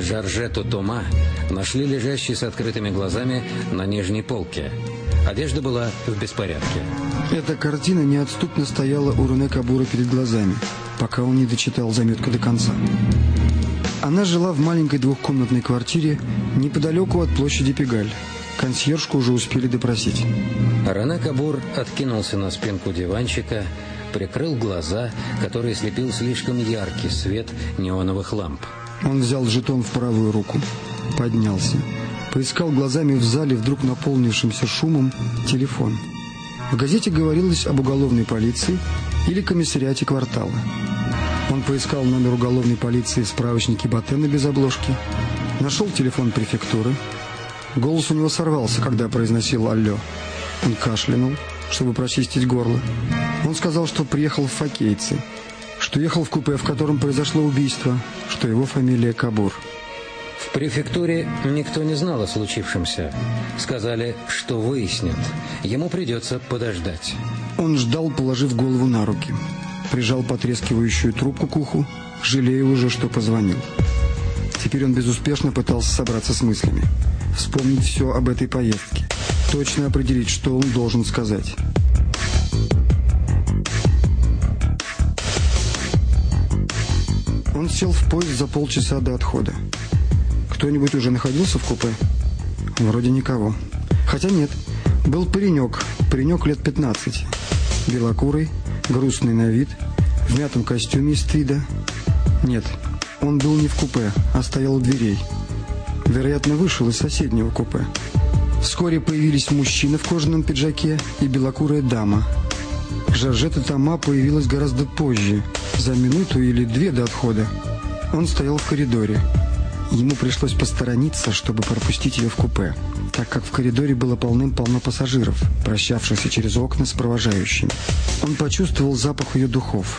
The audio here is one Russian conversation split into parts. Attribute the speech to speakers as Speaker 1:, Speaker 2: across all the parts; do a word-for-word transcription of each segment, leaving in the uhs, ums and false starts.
Speaker 1: Жоржетту Тома нашли лежащей с открытыми глазами на нижней полке. Одежда была в беспорядке.
Speaker 2: Эта картина неотступно стояла у Рене Кабура перед глазами, пока он не дочитал заметку до конца. Она жила в маленькой двухкомнатной квартире неподалеку от площади Пегаль. Консьержку уже успели допросить.
Speaker 1: Рене Кабур откинулся на спинку диванчика, прикрыл глаза, которые слепил слишком яркий свет неоновых ламп.
Speaker 2: Он взял жетон в правую руку, поднялся, поискал глазами в зале, вдруг наполнившимся шумом, телефон. В газете говорилось об уголовной полиции или комиссариате квартала. Он поискал номер уголовной полиции в справочнике Ботена без обложки, нашел телефон префектуры. Голос у него сорвался, когда произносил «Алло». Он кашлянул, чтобы прочистить горло. Он сказал, что приехал в Фокейцы, что ехал в купе, в котором произошло убийство, что его фамилия Кабур.
Speaker 1: В префектуре никто не знал о случившемся. Сказали, что выяснят. Ему придется подождать.
Speaker 2: Он ждал, положив голову на руки. Прижал потрескивающую трубку к уху, жалея уже, что позвонил. Теперь он безуспешно пытался собраться с мыслями. Вспомнить все об этой поездке. Точно определить, что он должен сказать. Он сел в поезд за полчаса до отхода. Кто-нибудь уже находился в купе? Вроде никого. Хотя нет, был паренек, паренек лет пятнадцати. Белокурый, грустный на вид, в мятом костюме из твида. Нет, он был не в купе, а стоял у дверей. Вероятно, вышел из соседнего купе. Вскоре появились мужчина в кожаном пиджаке и белокурая дама. Жоржетта Тома появилась гораздо позже, за минуту или две до отхода. Он стоял в коридоре. Ему пришлось посторониться, чтобы пропустить ее в купе, так как в коридоре было полным-полно пассажиров, прощавшихся через окна с провожающими. Он почувствовал запах ее духов.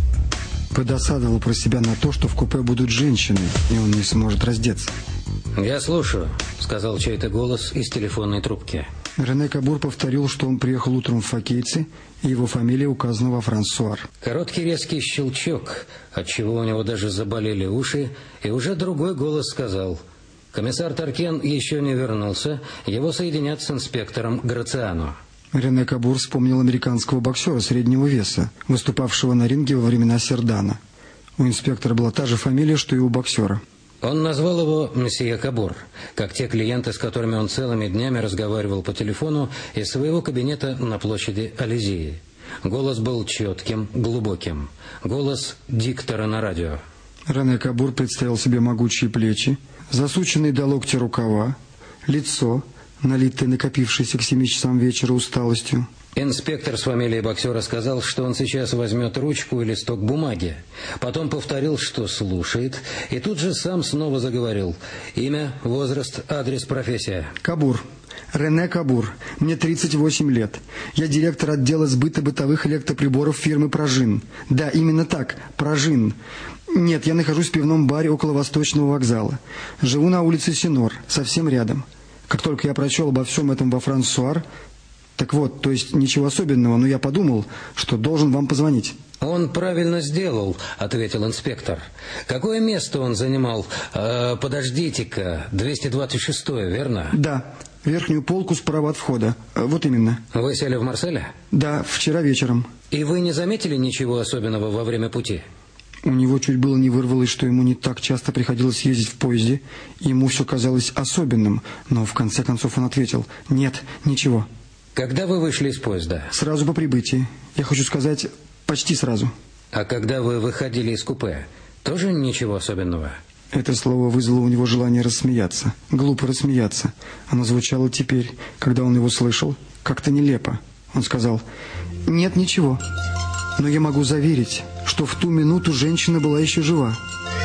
Speaker 2: Подосадовал про себя на то, что в купе будут женщины, и он не сможет раздеться.
Speaker 1: «Я слушаю», — сказал чей-то голос из телефонной трубки.
Speaker 2: Рене Кабур повторил, что он приехал утром в Фокейцы, и его фамилия указана во Франсуар.
Speaker 1: Короткий резкий щелчок, отчего у него даже заболели уши, и уже другой голос сказал: «Комиссар Таркен еще не вернулся, его соединят с инспектором Грациано».
Speaker 2: Рене Кабур вспомнил американского боксера среднего веса, выступавшего на ринге во времена Сердана. У инспектора была та же фамилия, что и у боксера.
Speaker 1: Он назвал его «Мсье Кабур», как те клиенты, с которыми он целыми днями разговаривал по телефону из своего кабинета на площади Элизеи. Голос был четким, глубоким. Голос диктора на радио.
Speaker 2: Рене Кабур представил себе могучие плечи, засученные до локтя рукава, лицо, налитое накопившееся к семи часам вечера усталостью.
Speaker 1: Инспектор с фамилией боксера сказал, что он сейчас возьмет ручку и листок бумаги. Потом повторил, что слушает, и тут же сам снова заговорил. Имя, возраст, адрес, профессия.
Speaker 2: Кабур. Рене Кабур. Мне тридцать восемь лет. Я директор отдела сбыта бытовых электроприборов фирмы «Прожин». Да, именно так, «Прожин». Нет, я нахожусь в пивном баре около Восточного вокзала. Живу на улице Синор, совсем рядом. Как только я прочел обо всем этом во «Франсуар», так вот, то есть ничего особенного, но я подумал, что должен вам позвонить.
Speaker 1: «Он правильно сделал», — ответил инспектор. «Какое место он занимал? Э, подождите-ка, двести двадцать шестое, верно?»
Speaker 2: «Да, верхнюю полку справа от входа. Вот именно».
Speaker 1: «Вы сели в Марселе?»
Speaker 2: «Да, вчера вечером».
Speaker 1: «И вы не заметили ничего особенного во время пути?»
Speaker 2: У него чуть было не вырвалось, что ему не так часто приходилось ездить в поезде. Ему все казалось особенным, но в конце концов он ответил: «Нет, ничего».
Speaker 1: «Когда вы вышли из поезда?»
Speaker 2: «Сразу по прибытии. Я хочу сказать, почти сразу».
Speaker 1: «А когда вы выходили из купе, тоже ничего особенного?»
Speaker 2: Это слово вызвало у него желание рассмеяться. Глупо рассмеяться. Оно звучало теперь, когда он его слышал, как-то нелепо. Он сказал: «Нет, ничего. Но я могу заверить, что в ту минуту женщина была еще жива».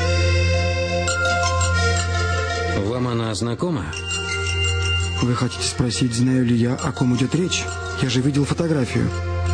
Speaker 1: «Вам она знакома?»
Speaker 2: Вы хотите спросить, знаю ли я, о ком идет речь? Я же видел фотографию.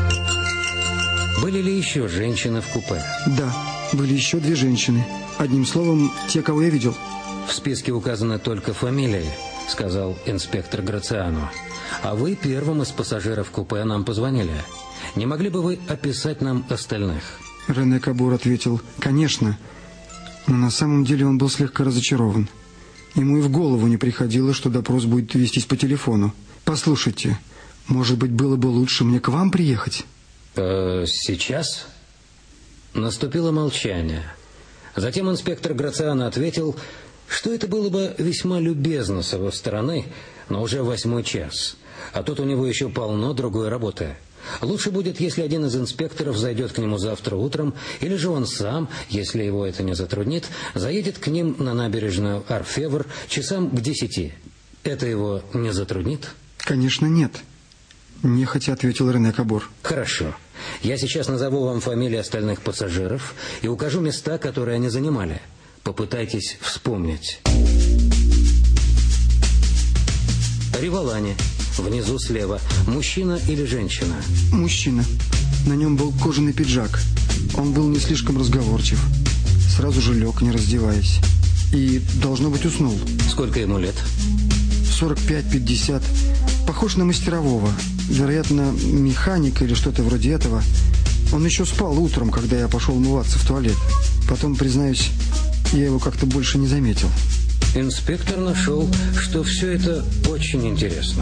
Speaker 1: Были ли еще женщины в купе?
Speaker 2: Да, были еще две женщины. Одним словом, те, кого я видел.
Speaker 1: В списке указаны только фамилии, сказал инспектор Грациано. А вы первым из пассажиров купе нам позвонили. Не могли бы вы описать нам остальных?
Speaker 2: Рене Кабур ответил: «Конечно. Но на самом деле он был слегка разочарован. Ему и в голову не приходило, что допрос будет вестись по телефону. «Послушайте, может быть, было бы лучше мне к вам приехать?»
Speaker 1: Э, «Сейчас?» Наступило молчание. Затем инспектор Грациано ответил, что это было бы весьма любезно с его стороны, но уже восьмой час. А тут у него еще полно другой работы. Лучше будет, если один из инспекторов зайдет к нему завтра утром, или же он сам, если его это не затруднит, заедет к ним на набережную Орфевр часам к десяти. Это его не затруднит?
Speaker 2: Конечно, нет. Нехотя ответил Рене Кабор.
Speaker 1: Хорошо. Я сейчас назову вам фамилии остальных пассажиров и укажу места, которые они занимали. Попытайтесь вспомнить. Риволани. Внизу слева. Мужчина или женщина?
Speaker 2: Мужчина. На нем был кожаный пиджак. Он был не слишком разговорчив. Сразу же лег, не раздеваясь. И, должно быть, уснул.
Speaker 1: Сколько ему лет?
Speaker 2: сорок пять пятьдесят. Похож на мастерового. Вероятно, механик или что-то вроде этого. Он еще спал утром, когда я пошел умываться в туалет. Потом, признаюсь, я его как-то больше не заметил.
Speaker 1: Инспектор нашел, что все это очень интересно.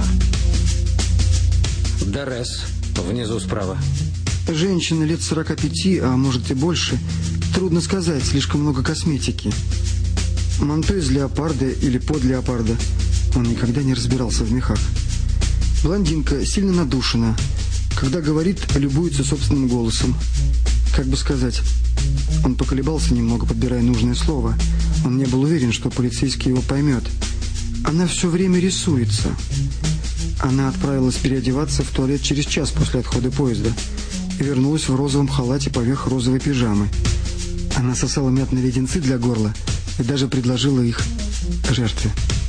Speaker 1: Дорес, внизу справа.
Speaker 2: Женщина лет сорока пяти, а может и больше. Трудно сказать, слишком много косметики. Манто из леопарда или под леопарда. Он никогда не разбирался в мехах. Блондинка сильно надушена. Когда говорит, любуется собственным голосом. Как бы сказать... Он поколебался немного, подбирая нужное слово. Он не был уверен, что полицейский его поймет. Она все время рисуется. Она отправилась переодеваться в туалет через час после отхода поезда и вернулась в розовом халате поверх розовой пижамы. Она сосала мятные леденцы для горла и даже предложила их жертве.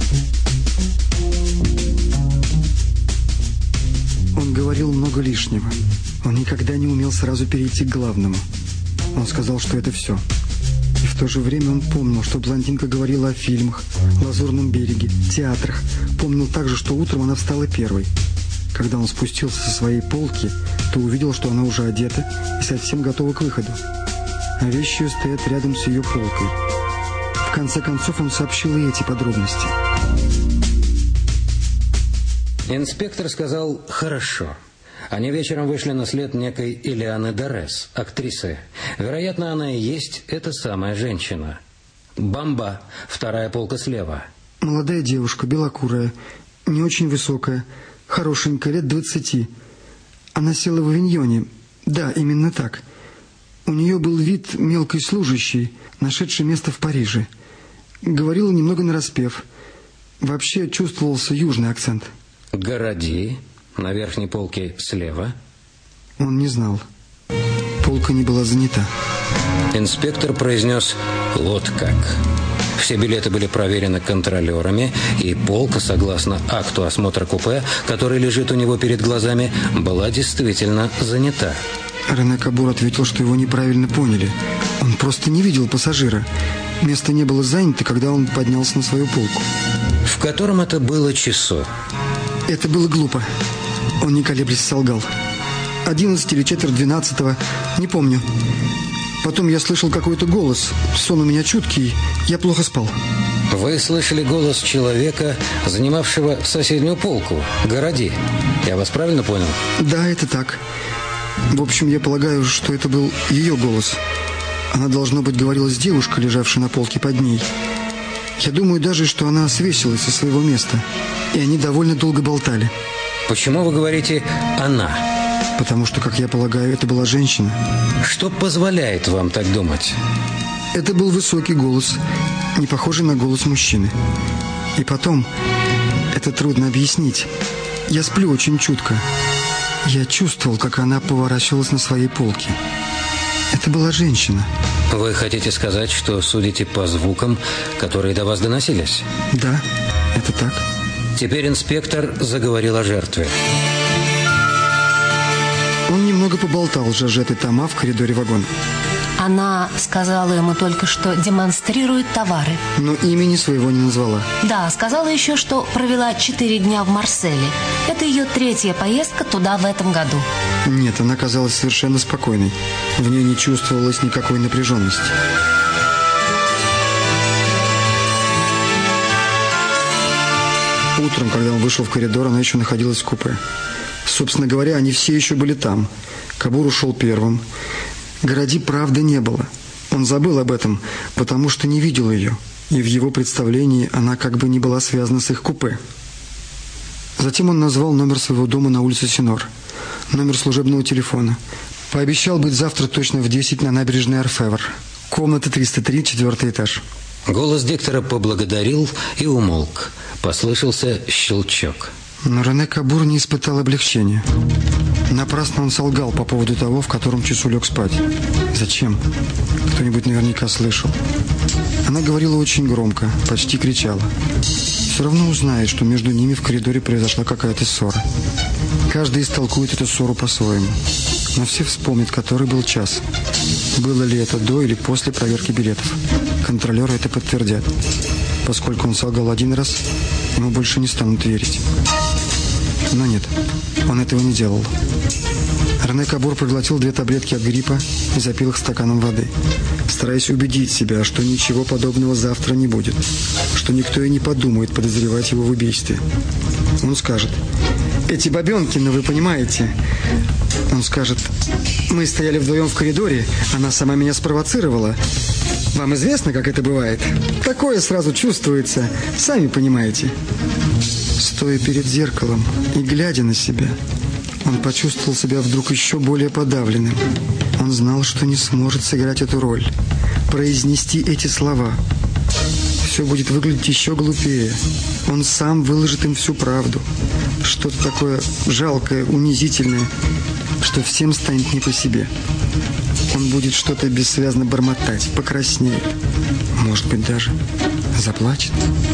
Speaker 2: Он говорил много лишнего. Он никогда не умел сразу перейти к главному. Он сказал, что это все. И в то же время он помнил, что блондинка говорила о фильмах, Лазурном береге, театрах. Помнил также, что утром она встала первой. Когда он спустился со своей полки, то увидел, что она уже одета и совсем готова к выходу. А вещи ее стоят рядом с ее полкой. В конце концов он сообщил и эти подробности.
Speaker 1: Инспектор сказал «хорошо». Они вечером вышли на след некой Илианы Дорес, актрисы. Вероятно, она и есть эта самая женщина. Бамба, вторая полка слева.
Speaker 2: Молодая девушка, белокурая, не очень высокая, хорошенькая, лет двадцати. Она села в авиньоне. Да, именно так. У нее был вид мелкой служащей, нашедшей место в Париже. Говорила немного нараспев. Вообще чувствовался южный акцент.
Speaker 1: Городи. На верхней полке слева.
Speaker 2: Он не знал. Полка не была занята.
Speaker 1: Инспектор произнес «вот как». Все билеты были проверены контролерами, и полка, согласно акту осмотра купе, который лежит у него перед глазами, была действительно занята.
Speaker 2: Рене Кабор ответил, что его неправильно поняли. Он просто не видел пассажира. Место не было занято, когда он поднялся на свою полку.
Speaker 1: В котором это было часу?
Speaker 2: Это было глупо. Он, не колеблясь, солгал. Одиннадцать или четверть двенадцатого, не помню. Потом я слышал какой-то голос. Сон у меня чуткий, я плохо спал.
Speaker 1: Вы слышали голос человека, занимавшего соседнюю полку? Городи. Я вас правильно понял?
Speaker 2: Да, это так. В общем, я полагаю, что это был ее голос. Она, должно быть, говорила с девушкой, лежавшей на полке под ней. Я думаю даже, что она свесилась со своего места. И они довольно долго болтали.
Speaker 1: Почему вы говорите «она»?
Speaker 2: Потому что, как я полагаю, это была женщина.
Speaker 1: Что позволяет вам так думать?
Speaker 2: Это был высокий голос, не похожий на голос мужчины. И потом, это трудно объяснить. Я сплю очень чутко. Я чувствовал, как она поворачивалась на своей полке. Это была женщина.
Speaker 1: Вы хотите сказать, что судите по звукам, которые до вас доносились?
Speaker 2: Да, это так.
Speaker 1: Теперь инспектор заговорил о жертве.
Speaker 2: Он немного поболтал Жажет и Тома в коридоре вагона.
Speaker 3: Она сказала ему только, что демонстрирует товары.
Speaker 2: Но имени своего не назвала.
Speaker 3: Да, сказала еще, что провела четыре дня в Марселе. Это ее третья поездка туда в этом году.
Speaker 2: Нет, она казалась совершенно спокойной. В ней не чувствовалось никакой напряженности. Утром, когда он вышел в коридор, она еще находилась в купе. Собственно говоря, они все еще были там. Кабур ушел первым. Городи правды не было. Он забыл об этом, потому что не видел ее. И в его представлении она как бы не была связана с их купе. Затем он назвал номер своего дома на улице Синор. Номер служебного телефона. Пообещал быть завтра точно в десять на набережной Орфевр. Комната триста три, четвертый этаж.
Speaker 1: Голос диктора поблагодарил и умолк. Послышался щелчок.
Speaker 2: Но Рене Кабур не испытал облегчения. Напрасно он солгал по поводу того, в котором часу лег спать. Зачем? Кто-нибудь наверняка слышал. Она говорила очень громко, почти кричала. Все равно узнает, что между ними в коридоре произошла какая-то ссора. Каждый истолкует эту ссору по-своему. Но все вспомнят, который был час. Было ли это до или после проверки билетов. Контролеры это подтвердят. Поскольку он солгал один раз, ему больше не станут верить. Но нет, он этого не делал. Рене Кабур проглотил две таблетки от гриппа и запил их стаканом воды, стараясь убедить себя, что ничего подобного завтра не будет, что никто и не подумает подозревать его в убийстве. Он скажет: «Эти бабенки, ну вы понимаете...» Он скажет: «Мы стояли вдвоем в коридоре, она сама меня спровоцировала. Вам известно, как это бывает? Такое сразу чувствуется, сами понимаете». Стоя перед зеркалом и глядя на себя, он почувствовал себя вдруг еще более подавленным. Он знал, что не сможет сыграть эту роль, произнести эти слова. Все будет выглядеть еще глупее. Он сам выложит им всю правду. Что-то такое жалкое, унизительное, что всем станет не по себе. Он будет что-то бессвязно бормотать, покраснеет. Может быть, даже заплачет.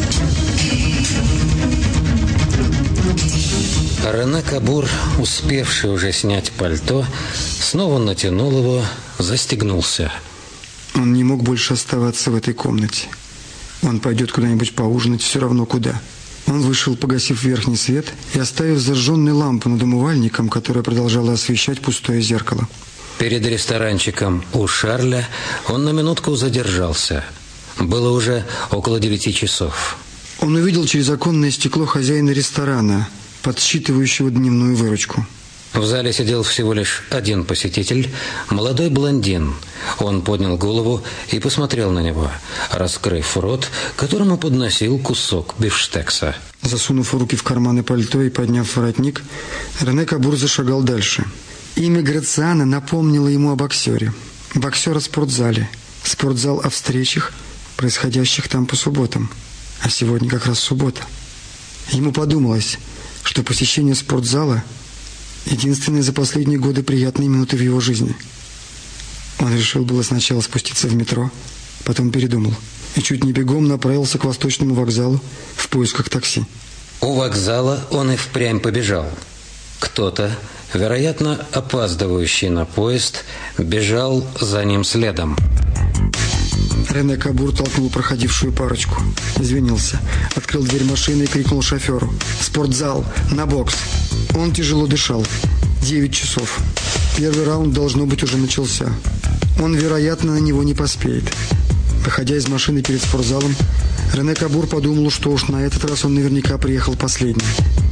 Speaker 1: Рене Кабур, успевший уже снять пальто, снова натянул его, застегнулся.
Speaker 2: Он не мог больше оставаться в этой комнате. Он пойдет куда-нибудь поужинать, все равно куда. Он вышел, погасив верхний свет и оставив зажженную лампу над умывальником, которая продолжала освещать пустое зеркало.
Speaker 1: Перед ресторанчиком у Шарля он на минутку задержался. Было уже около девяти часов.
Speaker 2: Он увидел через оконное стекло хозяина ресторана, подсчитывающего дневную выручку.
Speaker 1: В зале сидел всего лишь один посетитель, молодой блондин. Он поднял голову и посмотрел на него, раскрыв рот, которому подносил кусок бифштекса.
Speaker 2: Засунув руки в карманы пальто и подняв воротник, Рене Кабур зашагал дальше. Имя Грациана напомнило ему о боксере. Боксер о спортзале. Спортзал о встречах, происходящих там по субботам. А сегодня как раз суббота. Ему подумалось, что посещение спортзала – единственные за последние годы приятные минуты в его жизни. Он решил было сначала спуститься в метро, потом передумал и чуть не бегом направился к Восточному вокзалу в поисках такси.
Speaker 1: У вокзала он и впрямь побежал. Кто-то, вероятно, опаздывающий на поезд, бежал за ним следом.
Speaker 2: Рене Кабур толкнул проходившую парочку, извинился, открыл дверь машины и крикнул шоферу: «Спортзал! На бокс!» Он тяжело дышал. Девять часов. Первый раунд, должно быть, уже начался. Он, вероятно, на него не поспеет. Выходя из машины перед спортзалом, Рене Кабур подумал, что уж на этот раз он наверняка приехал последним.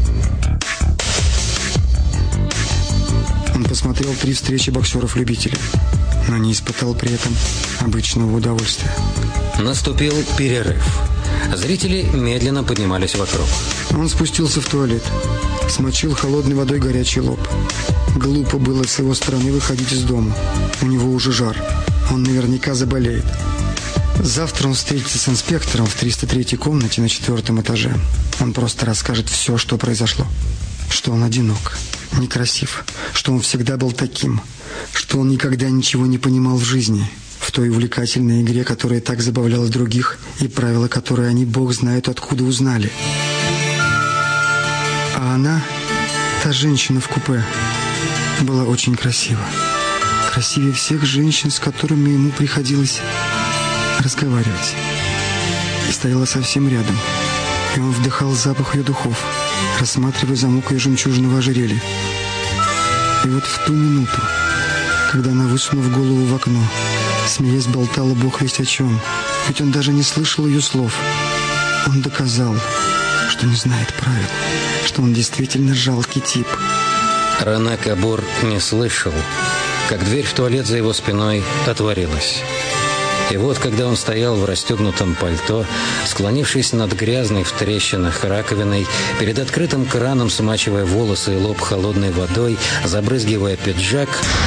Speaker 2: Он посмотрел три встречи боксеров-любителей, но не испытал при этом обычного удовольствия.
Speaker 1: Наступил перерыв. Зрители медленно поднимались вокруг.
Speaker 2: Он спустился в туалет, смочил холодной водой горячий лоб. Глупо было с его стороны выходить из дома. У него уже жар. Он наверняка заболеет. Завтра он встретится с инспектором в триста третьей комнате на четвертом этаже. Он просто расскажет все, что произошло. Что он одинок, некрасив, что он всегда был таким, что он никогда ничего не понимал в жизни, в той увлекательной игре, которая так забавляла других, и правила, которые они, бог знает, откуда узнали. А она, та женщина в купе, была очень красива. Красивее всех женщин, с которыми ему приходилось разговаривать. И стояла совсем рядом, и он вдыхал запах ее духов, рассматривая замок ее жемчужного ожерелья. И вот в ту минуту, когда она, высунув голову в окно, смеясь, болтала бог весть о чем, ведь он даже не слышал ее слов, он доказал, что что не знает правил, что он действительно жалкий тип.
Speaker 1: Рене Кабур не слышал, как дверь в туалет за его спиной отворилась. И вот, когда он стоял в расстегнутом пальто, склонившись над грязной в трещинах раковиной, перед открытым краном смачивая волосы и лоб холодной водой, забрызгивая пиджак,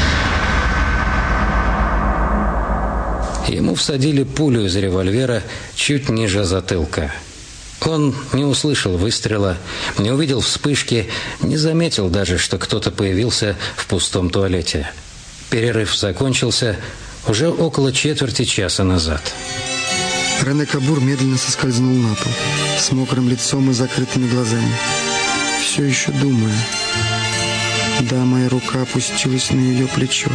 Speaker 1: ему всадили пулю из револьвера чуть ниже затылка. Он не услышал выстрела, не увидел вспышки, не заметил даже, что кто-то появился в пустом туалете. Перерыв закончился уже около четверти часа назад.
Speaker 2: Рене Кабур медленно соскользнул на пол, с мокрым лицом и закрытыми глазами, все еще думая. Да, моя рука опустилась на ее плечо.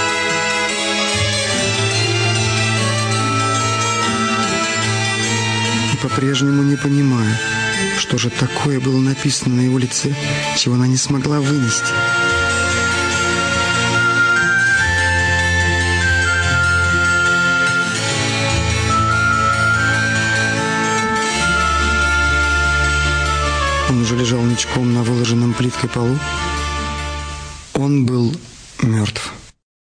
Speaker 2: И по-прежнему не понимая, что же такое было написано на его лице, чего она не смогла вынести. Он уже лежал ничком на выложенном плиткой полу. Он был мертв.